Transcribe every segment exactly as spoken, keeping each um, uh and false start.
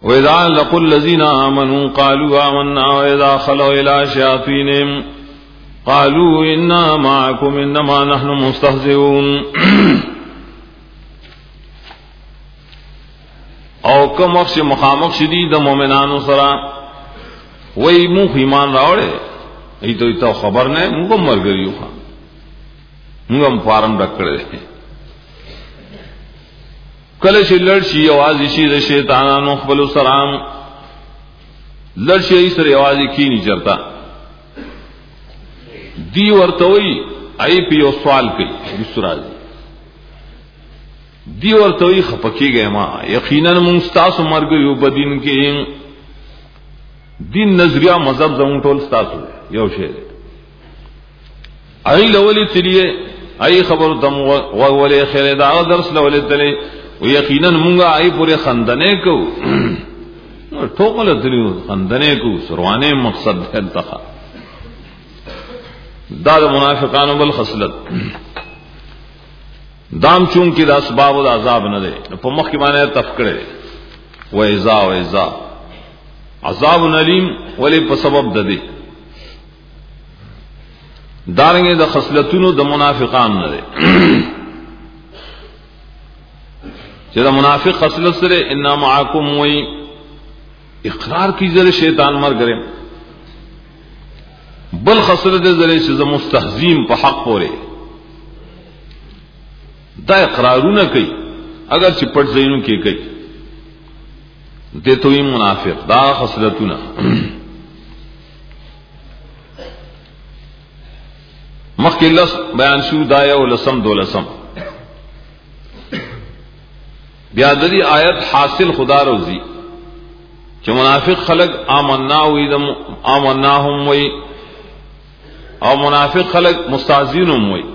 وَإِذَا لَقُوا الَّذِينَ آمَنُوا قَالُوا آمَنَّا وَإِذَا خَلَوْا إِلَى شَيَاطِينِهِمْ قَالُوا إِنَّا مَعَكُمْ إِنَّمَا نَحْنُ مُسْتَهْزِئُونَ. او کوم وخت مخامخ شدید مومنانو سره وای مو ایمان راوړې ایته ایته خبر نه موږ مرګریو ښا موږ فارم ډکړې کله چې لړشي आवाज شي د شیطانانو خپل سلام لړشي سره आवाज کینی چرتا دی ورته وای ای په سوال کوي بسراج دی ورته وی خپکیږي ما یقینا مستاس مرګ یو بدین کې دین نظریه مذهب زمون ټول ستاسو یو شی ای لولې تلیه ای خبر دم ولې خیر دا درس لولې تلی و یقینا مونږه ای پورې خندنه کو ټوکل تلیو خندنه کو سروانه مقصد انتخاب دا د منافقانو بل خصلت دام چون کی دا اسباب او عذاب نه ده په مخ کې باندې تفکړه و اذا و اذا عذاب علیم ولی په سبب ده دي دارنګه د خصلتونو د منافقان نه ده چې د منافق خصلت سره ان معکم وی اقرار کی زره شیطان مر کرے بل خصلت زره چې مستهزیم په حق پوره دا اقرارونه کوي اگر چې پټ ځینو کې کوي دته توي منافق دا خصلتونه مخکې لس بیان شو دا یو لسم دولسم بیا د دې آیت حاصل خدا روزي چې منافق خلق آمنا وي د آمناهم وي او منافق خلق مستعذینهم وي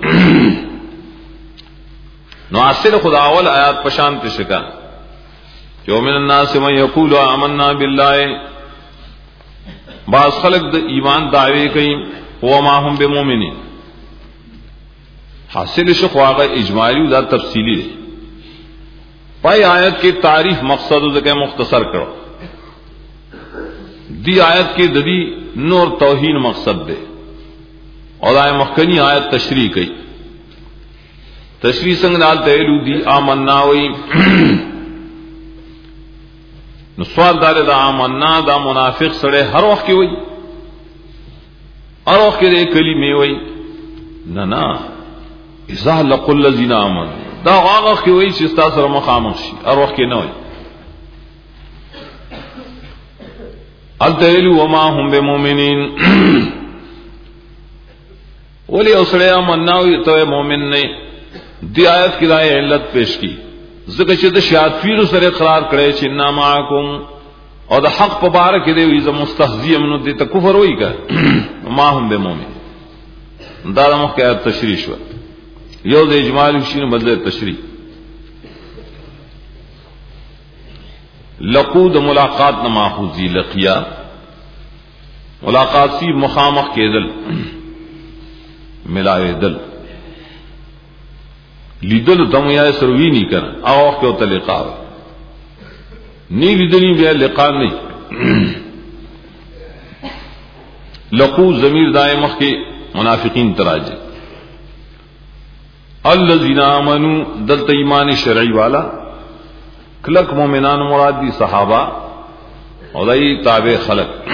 نو اصل خدا اول آیات پشان تشکا جو من الناس من یقول آمنا بالله بعض خلق د ایمان دعوی کوي او ما هم بمؤمنین حاصل شو خواغه اجمالی دا تفصیلی دی پای آیت کی تعریف مقصد او ځکه مختصر کړو دی آیت کې د دې نور توهین مقصد دی او دا مخکنی آیت تشریح کوي تشریح څنګه دال ته دی آمنا وی نو سوال دار دا آمنا دا منافق سره هر وخت کې وی هر وخت کې کلمې وی نه نه اذا لقوا الذين امنوا دا هغه کې وی چې تاسو سره مخامخ شي هر وخت کې نه وی التهلوا وما هم بمؤمنين ولی اوسړیا آمنا وی ته مؤمن نه دی آیت کی دای علت پیش کی ذکر چې د شیاطین سره اقرار کړي چې نا معکم او د حق په بار کې دی وي ز مستهزئ منو دي ته کفر وای کا ما هم به مؤمن دا د مخکې تشریح شو یو د اجمال شینو بدله تشریح لقود ملاقات نه ماخوذی لقیا ملاقات سی مخامخ کېدل ملاوي دل لیدل تم یا سروی نہیں کر او وخت او لقاء نی لیدلی بیا لقاء نہیں لقو ضمیر دائمخ کے منافقین تراج الذین آمنوا دلت ایمان شرعی والا کلک مومنان مراد دی صحابہ اور دای تابع خلق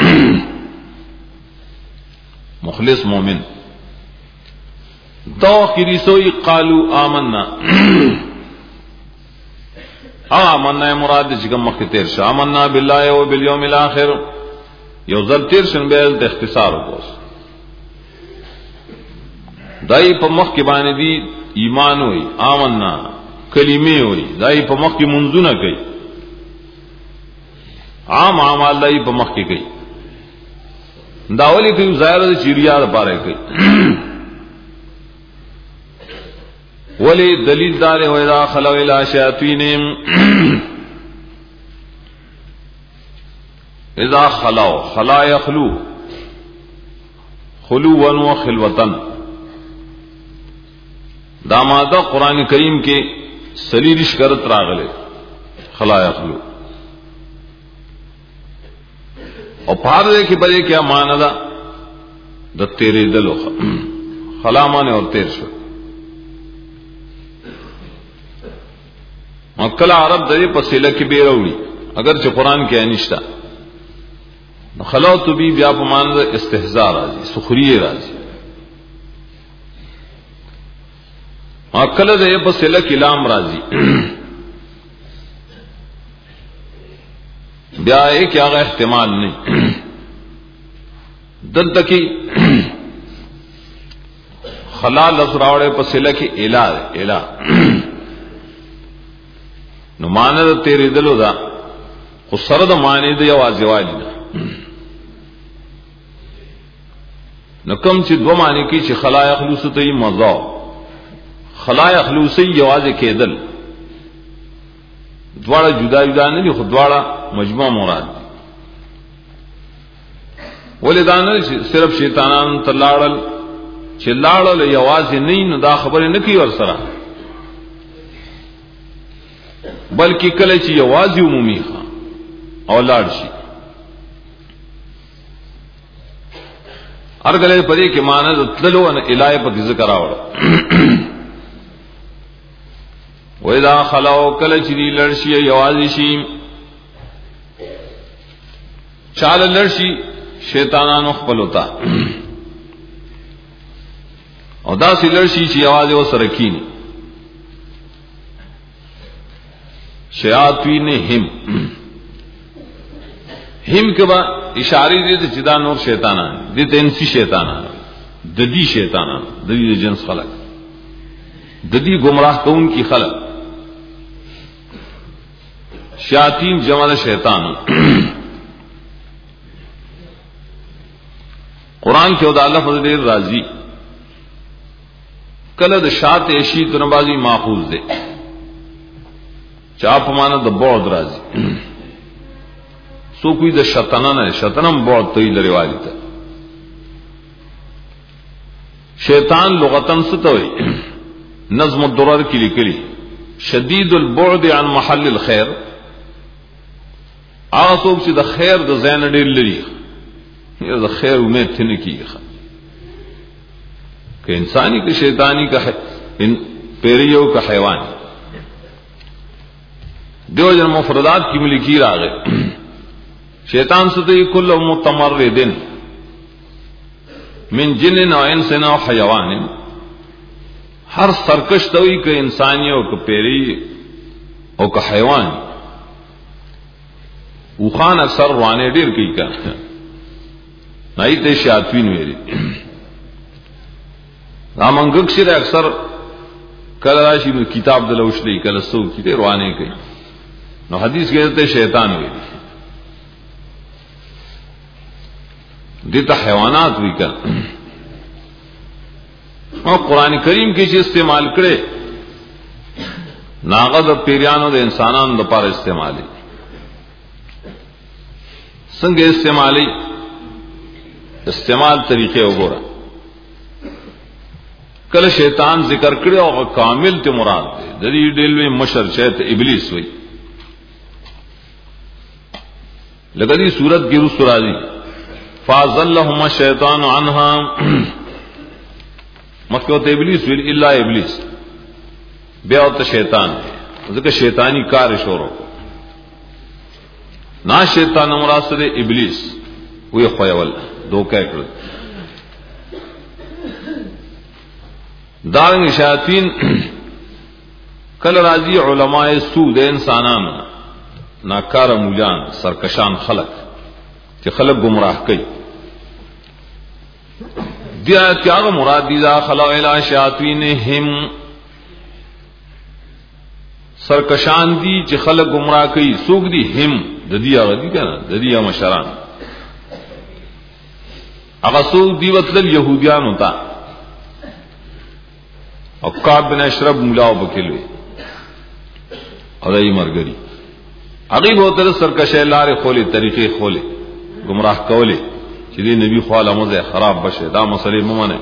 مخلص مومن دو کی سوئی قالوا آمنا آمنا مراد جگم مخ تیر شا آمنا باللہ و بالیوم الاخر یو ذل تیر شن بیل اختصار ہوس دای په مخ کې باندې دی ایمان ہوئی آمنا کلمې ہوئی دای په مخ کې منځونه کوي عام اعمال دای په مخ کې کوي داولی کوي ظاهر چیریا لپاره کوي ولی دلیل دار و اذا خلوا الى شیاطینهم اذا خلوا خلا یخلو خلوا و خلوتن دا ماده قران کریم کې سلیریش کرت راغله خلا یخلو او پار دے کہ بلے کیا مانا دا دا تیرے دلو خلا مانے اور تیر شو مکل عرب دے پسیلہ کی بے روڑی اگرچہ قرآن کی انشتا خلاو تو بھی بیا پمانا دا استحزار راضی سخریے راضی مکل دے پسیلہ کی لام راضی بیا ایک آگا احتمال نہیں دل تکی خلا لفراوڑے پسیلہ کی الہ دے الہ نو مانا دا تیرے دلو دا خو سرد معنی دا یواز والی دا نو کم چی دو معنی کی چی خلا اخلوص تی مضاو خلا اخلوصی یواز کے دل دوارا جدا جدا نہیں خود دوارا مجموع مراد دی ولی دانا صرف شیطانان تلاڑل چی لاڑل یواز نہیں نو دا خبر نکی ورسرا بلکہ کله چې یوازې عمومي ښه او لاړ شي ارګله پدې کې معنی د تللو ان الای په ذکر راوړ وإذا خلو کله چې دی لړ شي یوازې شي چاله لړ شي شیطانانو خپل وتا او دا سي لړ شي چې یوازې وسره کینی شیاطین ہم ہم کے بعد اشاری دیتے جدا نور شیطانان دیتے انسی شیطانان ددی شیطانان ددی جنس خلق ددی گمراہ کون کی خلق شیاطین جمع شیطان قرآن کے ادالہ فضل راضی کلد شاط ایشی تنبازی ماخوذ دے چاپ مانا دا بعد راضی سو کوئی دا شطنن ہے شطنم بعد توی لرے والی تا شیطان لغتن ستوئی نظم الدرر کی لکلی شدید البعد عن محل الخیر آغا سوک چی دا خیر دا زین دیر لری یا دا خیر امید تھنے کی کہ انسانی کا شیطانی کا پیریو کا حیوانی دیو جن مفردات کی ملکی راغے شیطان ستی کل متمردن من جن و انس و حیوان ہر سرکش توئی کہ انسانی او کہ پیری او کہ حیوان اوخان اکثر روانے دیر کی کا نائی تے شیاطین میری رامنگک شیر اکثر کل راشی میں کتاب دلوش لی کل سو کی تے روانے کی نو حدیث کہتے شیطان ہوئی دیتا حیوانات ہوئی کر اور قرآن کریم کی چیز استعمال کرے ناغد پیریانو دے انسانان دو پار استعمالی سنگ استعمالی استعمال طریقے وګورا کله شیطان ذکر کرے اور کامل تے مراد دے دری دل میں مشر شیط ابلیس ہوئی لگدی صورت کی رس راضی فازلہما الشیطان عنها مکوت ابلیس ویل الا ابلیس بیعت شیطان ذکر شیطانی کار شورو نا شیطان مراد دے ابلیس وی خویول دو کہہ کر دارنگ شیاطین کل راضی علماء سود انسانان ناکار مولیان سرکشان خلق کہ خلق گمراہ کئی دیا کیا مراد دیدا خلا الا شیاطین ہم سرکشان دی چې خلق گمراہ کئی سوق دی ہم ددیا غدی کنا ددیا مشران اغه سوق دی وتل یہودیان ہوتا عقاب بن اشرف مولاو بکلوی ادائی مرګری اغیب ہوتر سرکش لار کھولے طریقے کھولے گمراہ کولے چلی نبی خوال مزے خراب بشے دا مسئلے ممانے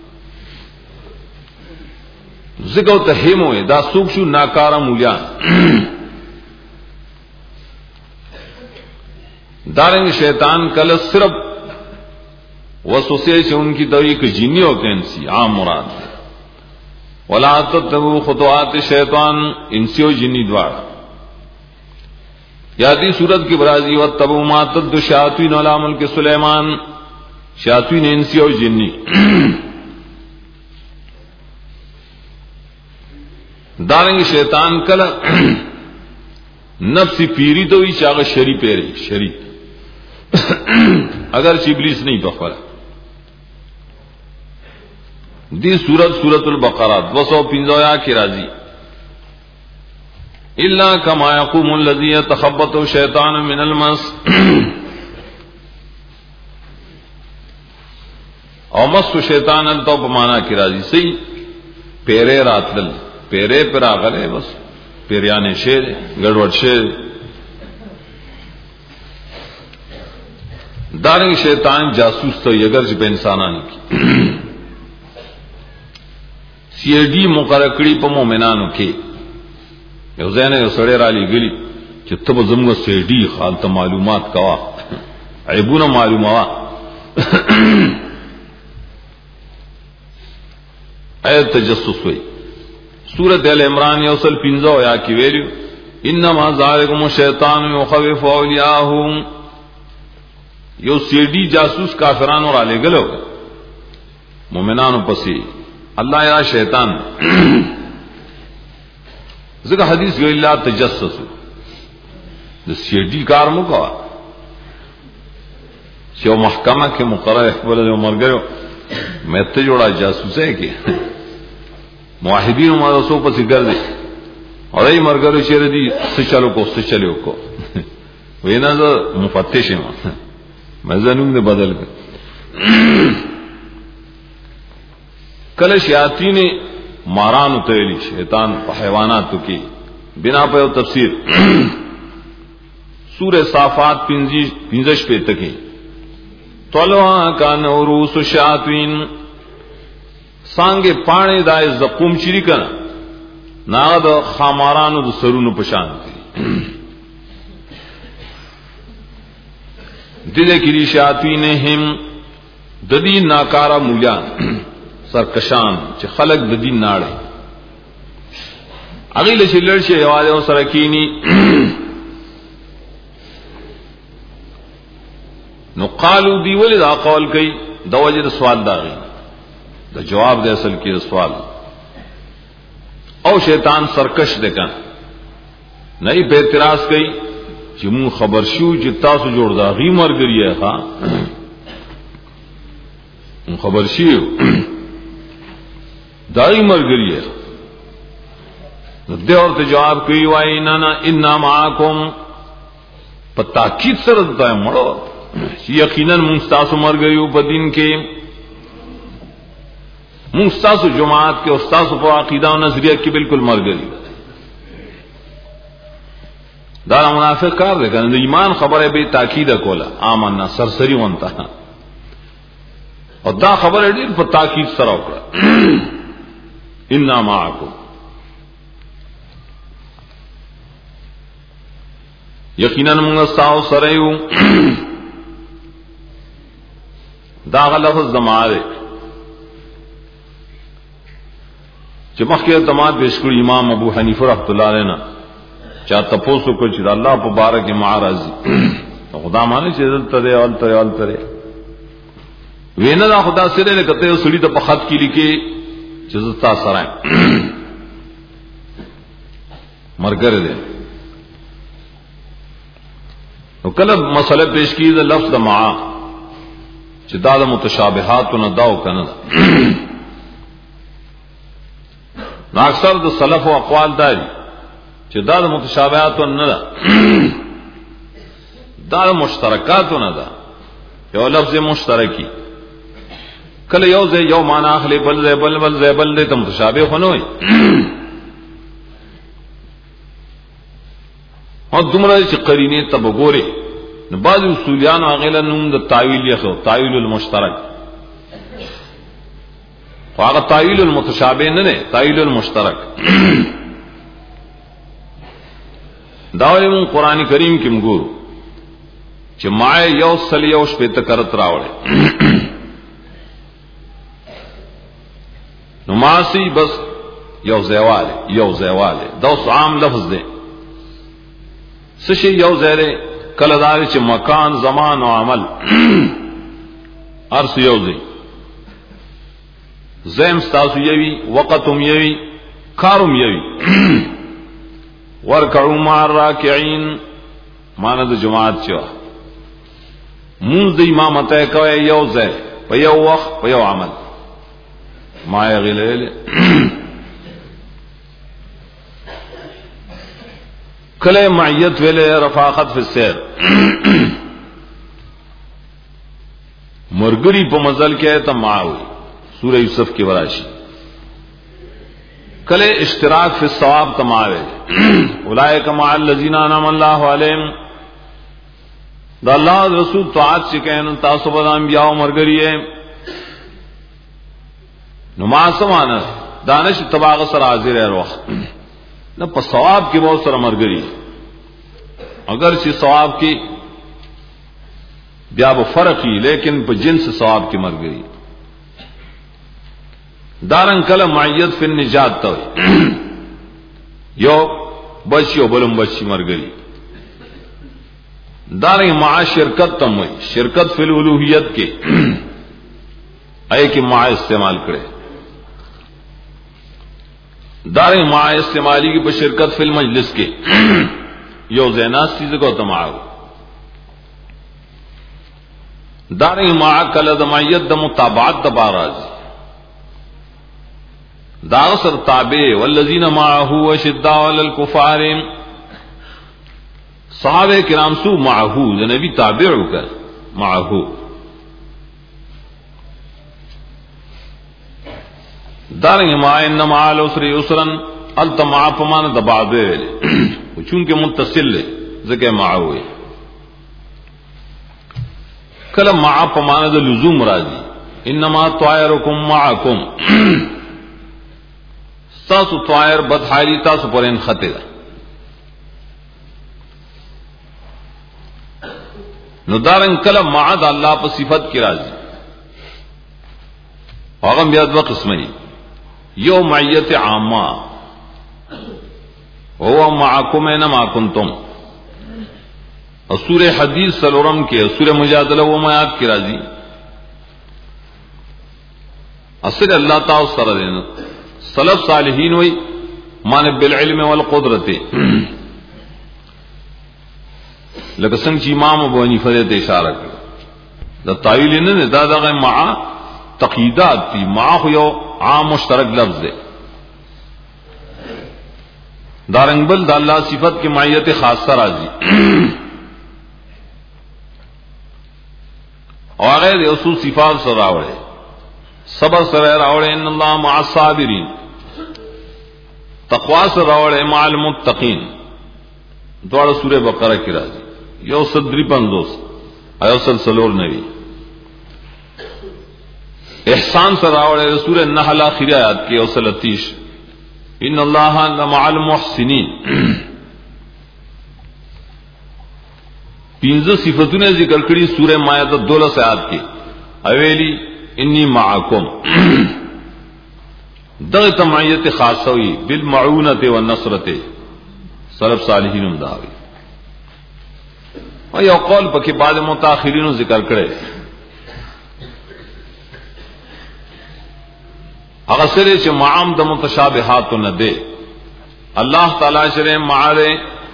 ذکر تہیم ہوئے دا سوکشو ناکارا مولیان دارنگ شیطان کل صرف وسوسے سے ان کی دوی کہ جنی ہوتے ہیں انسی عام مراد ولا تتبعوا خطوات الشیطان انسی و جنی دوارا یادی صورت کی برازی واتبعوا ما تتبع الشیاطین علی ملک سلیمان شیاطین انسی و جنی دارنگ شیطان کل نفسی پیری تو ہی چاغ شری پیری شری اگر ابلیس نہیں بخورا دی سورت سورت البقرہ دو سو پنجویا کی راضی الا کما یقوم الذی یتخبطه الشیطان من المس او مس شیطان تو بمانا کی راضی سی پیرے راتل پیرے پر آغلے بس پیریانے شیر گڑوڑ شیر دارنگ شیطان جاسوس تو اگر جب انسانان کی سی ای ڈی مقرکڑی پا مومنانو کی یو زین یو سڑے رالی گلی چی تب زمگو سی ای ڈی خالتا معلومات کوا عیبونا معلوموا ایت تجسس ہوئی سورت ال عمران یوصل پنزو یا کی ویلیو انما ذالکم الشیطان یخوف اولیاءہم یو سی ڈی جاسوس کافرانو را لے گلو مومنانو پسی اللہ یا شیطان ذکر حدیث گئی اللہ تجسسو سی ڈی کار مکوا چیو محکمہ کے مقرر احبال جو مر گئے میں تجوڑا جاسوس ہے کہ معاہدین ہمارا سو پسی گر دے اور ای مر گئے چیر دی سچلو کو سچلیو کو وینا دا مفتش ہے میں زنون دے بدل گئے کل شیاطین ماران تیلی شیطان حیوانات کی بنا پہ تفسیر سورہ صافات پنزش پہ تکی طلوع کا نوروس الشیاطین سانگے پانے دائے زقوم چری کنا ناغد خامارانو دو سرونو پشان تی دلے کلی شیاطین ہم ددین ناکارا مولیان سرکشان چه خلق د دین ناړي اغیل چې لړشه یواله او سرکینی نو قالو دی ولې دا قول کوي د وجه سوال داغي د جواب د اصل کې سوال او شیطان سرکش دکان نه په اعتراض کوي چې مون خبر شو چې تاسو جوړ دا غي مرګري ها مون خبر شیو دائی مرگری ہے دے اور جواب کوئی وائی نانا انا معاکم پتاکید سر دتا ہے مڑو یقیناً منستاسو مرگریو بدین کے منستاسو جماعت کے استاسو پر عقیدہ و نظریہ کی بالکل مرگری دارا منافق کار دے کہ ایمان خبر ہے بے تاکید کولا آمنا سرسری ونتا اور دا خبر ہے دیر پر تاکید سر اوکڑا انا معاکم یقیناً منگا ساو سریو داغ لفظ دمارے چمخ کے اعتماد بیشکر امام ابو حنیفہ رحمۃ اللہ علیہ چاہ تپوسو کو چاہ اللہ پبارک معراضی خدا مانے چیزل ترے اول ترے اول ترے وینا دا خدا سرے نے کہتے ہو سڑی تو پخت کی لکھے چزتا سرائیں مرگر دے کلب مسئلہ پیش کی دا لفظ دا معا چدا دا متشابہات نہ داو کنا نہ اکثر دا سلف و اقوال داری چدا دا متشابہات نہ دا دا مشترکات نہ دا یو لفظ مشترکی کل یو زے یو مانا اخلی بل زے بل بل زے بل دے تم متشابہ خنوئی اور دمرا چ قرینے تب گورے بعض اصولیان اغیلا نوم د تاویل یخو تاویل المشترک واغ تاویل المتشابہ نہ تاویل المشترک داوی من قرآن کریم کی مگور چې ما یو سل یو شپې ته کرت راوړې نو ماسی بس یو زیواله یو زیواله دا عام لفظ دی سشي یو زیره کله دار چې مکان زمان او عمل ارس یو دی زم تاسو یوي وقتم یوي کارم یوي ورکعوا مع الراکعين معنی د جماعت چوا مونږ د امامت کوي یو ځای په یو وخت په یو عمل ما یغلل کله معیت ویله رفاقت فی السیر مرګری په مزل کې ته معاوی سورہ یوسف کی وراشی کله اشتراک فی الثواب تماوی اولئک مع الذین انعم الله علیهم دا الله رسول طاعت چې کین تاسو به انبیاء او مرګری نو ما سمانه دانش تباغ سره حاضر ہے روح نہ په ثواب کې بہت سره مرګری اگر چې ثواب کې بیا به فرق هی لیکن په جنس ثواب کې مرګری دارن کله معیت فی النجات ته یو بچی او بلم بچی مرګری دارن مع شرکت تم وي شرکت فی الالوهیت کې اے کې مع استعمال کړي داریں مع استعمالی کی بشرکت فی المجلس کے یو زیناس چیز کو تماغ داریں مع کلد معیت د مطابعت دباراز داغسر تابع والذین معه وشداء علی الکفار صحابہ کرام سو معه نبی تابع کر معه دارنگ ما انما العسر یسرا التمع فمان دبابے چونکہ متصل ہے ذکر معوی کلم مع فمان د لزوم راضی انما طائرکم معکم تاسو طائر بدحالی تاسو پر ان خطر نو دارنگ کلم مع د اللہ پر صفت کی راضی اغم بیاد و قسمی یو معیت عامہ هو معکم اینما کنتم سورہ حدیث سلورم کے سورہ مجادلہ و میات کی راضی اصل اللہ تعالی سر دینا سلف صالحین ہوئی مانے بالعلم والقدرت لکه څنګه چې امام ابو حنیفه دې اشاره کړ دا تعویل نه دا دغه مع تقییدات دي مع یو عام مشترک لفظ ہے دارنگ بل دا اللہ صفت کی معیت خاصہ راضی اور غیر اصول صفات سے راوڑے صبر سے راوڑے ان اللہ مع الصابرین تقوا سے راوڑے مع المتقین دوڑا سورہ بقرہ کی راضی یو صدری پندوس ایو سلسلور نبی احسان سے راوڑے سورہ النحل آخری آیات کی اوصل اتیش ان اللہ لمع المحسنین پینزو صفتوں نے ذکر کری سورہ مائدہ دولس آیات کی اویلی انی معاکم دغت معیت خاصہ ہوئی بالمعونت والنصرت سلف صالحین امداوی اور یہ قول پکی بعد متاخرین ذکر کرے اگر سرے چھ معام دا متشابہات نہ دے اللہ تعالی شرے معارے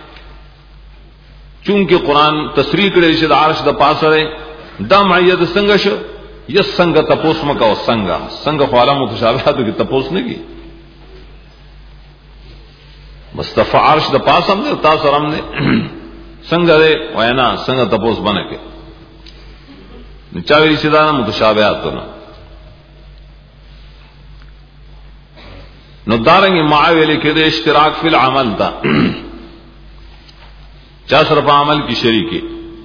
چونکہ قرآن تصریح کرے شد عرش دا پاسرے دا معید سنگش یس سنگ تپوس مکا و سنگا سنگ خوالا متشابہات کی تپوس نگی مصطفی عرش دا پاس ہم نے تاثر ہم نے سنگ دے وینا سنگ تپوس بنے کے چاوی شدانا متشابہات نہ نو دارنگی معاوی لکھے دے اشتراک فی العمل تا چا صرف عمل کی شریکی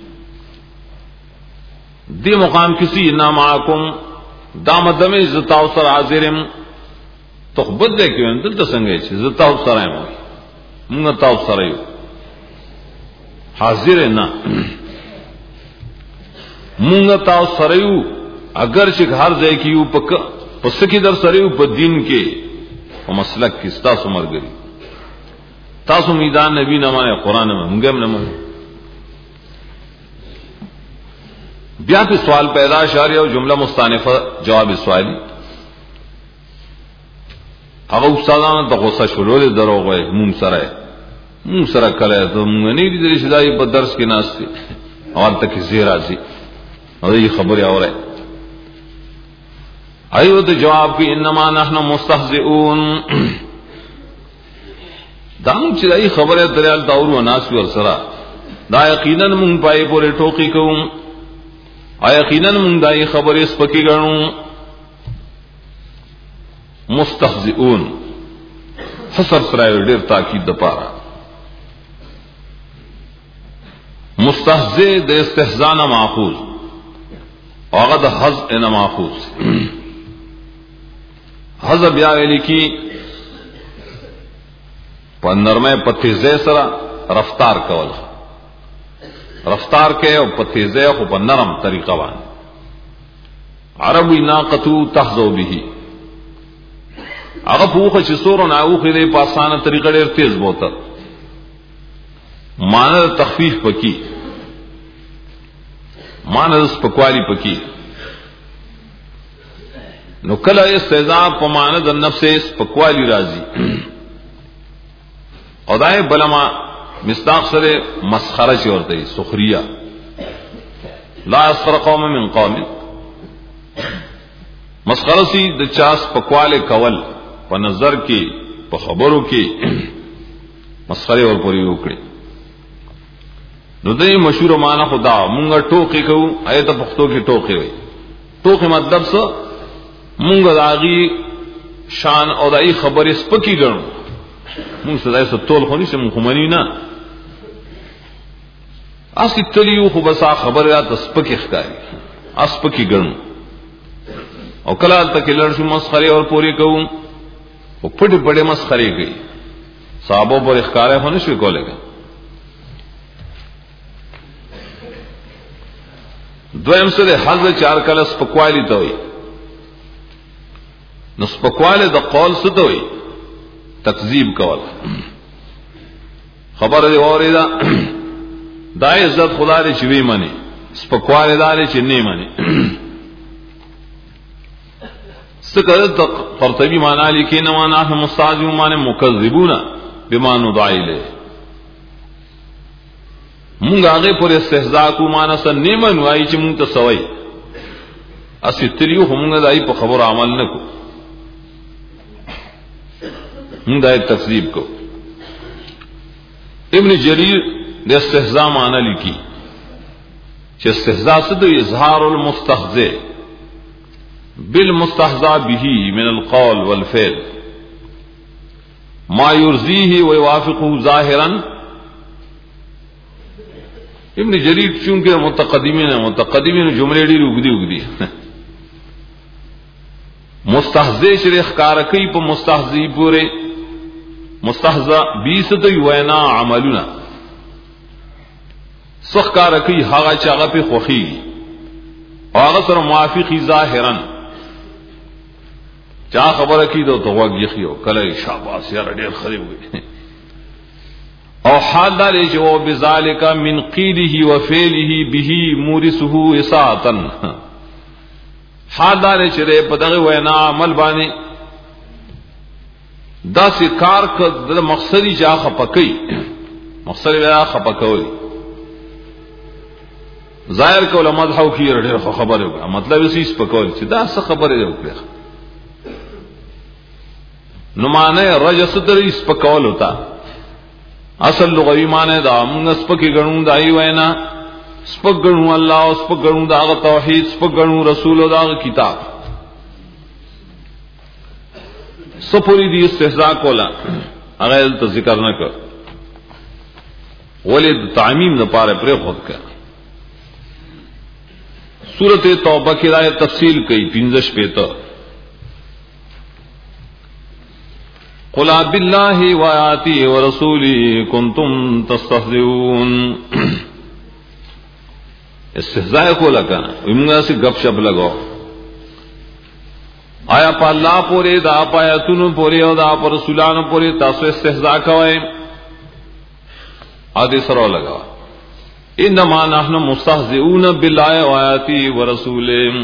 دی مقام کسی انا معاکم دام دمی زتاو سر حاضرم تخبت دے کیوں دل تسنگے چھ زتاو سر ہیں موئی منگا تاو سر ایو حاضر نا مونږ تاسو سره یو اگر چې هر ځای کې یو پک پس کې در سره یو په دین کې او مسلک کې تاسو مرګري تاسو میدان نبی نه مانه قران نه مونږ هم نه مانه. بیا په سوال پیدا شاري او جمله مستانفه جواب سوالی هغه استادانو د غوسه شولول دروغ وای مونږ سره مونږ سره کله ته مونږ نه دي درې شدای په درس کې ناشته اول تک زیرا سي او دې خبره اوره ایو ته جواب کې انما نحن مستهزئون دام چې دای خبره درال داور و ناس ور سره دا یقینا مونږ پای پورې ټوکی کوم ا یقینا مونږ دای خبره سپکی غنو. مستهزئون حصر سره ډیر تاکید د پاره مستهزئ د استهزاء نه ماخوذ هغه د حظ نه ماخوذ. حظ بیا ویل کی په نرمه پتیزه سره رفتار کول رفتار کې او پتیزه خو په نرم طریقه باندې عربی ناقتو تحذو به هغه پوخه چې سور نه اوخه دې په اسانه طریقه ډېر تیز بوته معنی تخفیف پکې معنی سپکوالی پکې نو کله استهزاء په معنی د نفس سپکوالی راځي او دای بلما مصداق سره مسخره چي ورته سخريه لا اسخر قوم من قوم مسخره سي د چاس پکواله کول په نظر کې په خبرو کې مسخره ور پوری وکړي. نو دې مشهور معنا خدا مونږ ټوکی کوو ایت پښتو کې ټوکی وي ټوکی مطلب څه مونږ داغي شان او دای خبرې سپکی ګڼو مونږ سره څه تول خو نشم خو منی نه اسی تلیو خو بسا خبره را تسپکی ښکاری اسپکی ګڼو او کله تک لړ شو مسخره اور پوری کوو او پټ پټ مسخره کوي صحابه پر ښکارې هونه شو کولای. دویم سره حظ چار کله سپکوالی ته وي نو سپکواله د قول څه ته وي تکذیب کول خبره دی اوریدا دا عزت خدای دې چې وی منی سپکواله دالې چې نه منی سکه د قرطبی معنا لیکي نو انا هم مستعجب معنی مکذبون بما ندعی له مونږ هغه پر استهزاء کو معنا سن نیمن وای چې مونږ ته سوي اسی تریو همغه دای په خبر عمل نکو مونږ دای تکذیب کو. ابن جریر د استهزاء معنا لیکي چې استهزاء څه د اظهار المستهزئ بالمستهزأ به من القول والفعل ما يرضيه ويوافقه ظاهرا. ابن جریر چونکه متقدمین متقدمین جملې ډېری وګدي وګدي مستهزئ شریخ کار کوي په مستهزئ پورې مستهزأ بیس د وینا عملونه سخ کار کوي هغه چې هغه په خوخي هغه سره موافقي ظاهرا چا خبره کی دو تو وګ یخیو کله شاباش یار ډېر خریب وي او حال دار چې او بذالک من قیله و فعله به مورثه اساءتا حال دار چې په دغه وینا عمل باندې دا سې کار کړه مقصدی چا خپکې مقصد وینا خپکوي ظاهر کول مذهب کی ډېر خبره وکړه مطلب یې سیس پکول چې دا څه خبره وکړه نو معنی رجس درې سپکول ہوتا اصل لغوی معنی دا موږ سپکی غنو دای وینا سپک غنو الله او سپک غنو دا توحید سپک غنو رسول او دا کتاب سپوری دی استهزاء کولا هغه ته ذکر نه کړ ولید تعمیم نه پاره پر خود کړ. سورۃ توبہ کی آیت تفصیل کئی پنځه شپږ قل بالله وآياته ورسوله كنتم تستهزئون. استهزاء کو لگا ویمغه سے گپ شپ لگاو آیا په الله پورې دا پایتونو پورې او دا پر رسولانو پورې تاسو استهزاء کوئ ادي سره لگا انما نحن مستهزئون بالله وآياته ورسوله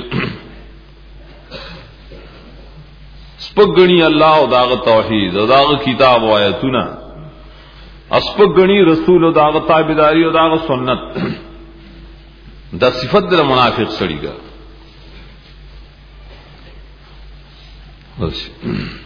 سپګنی الله او داغه توحید او داغه کتاب او آیاتونه اسپګنی رسول او داغه تابعداري او داغه سنت دا صفت د منافق سړي ګا